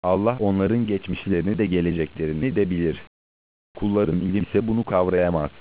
Allah onların geçmişlerini de geleceklerini de bilir. Kulların ilim ise bunu kavrayamaz.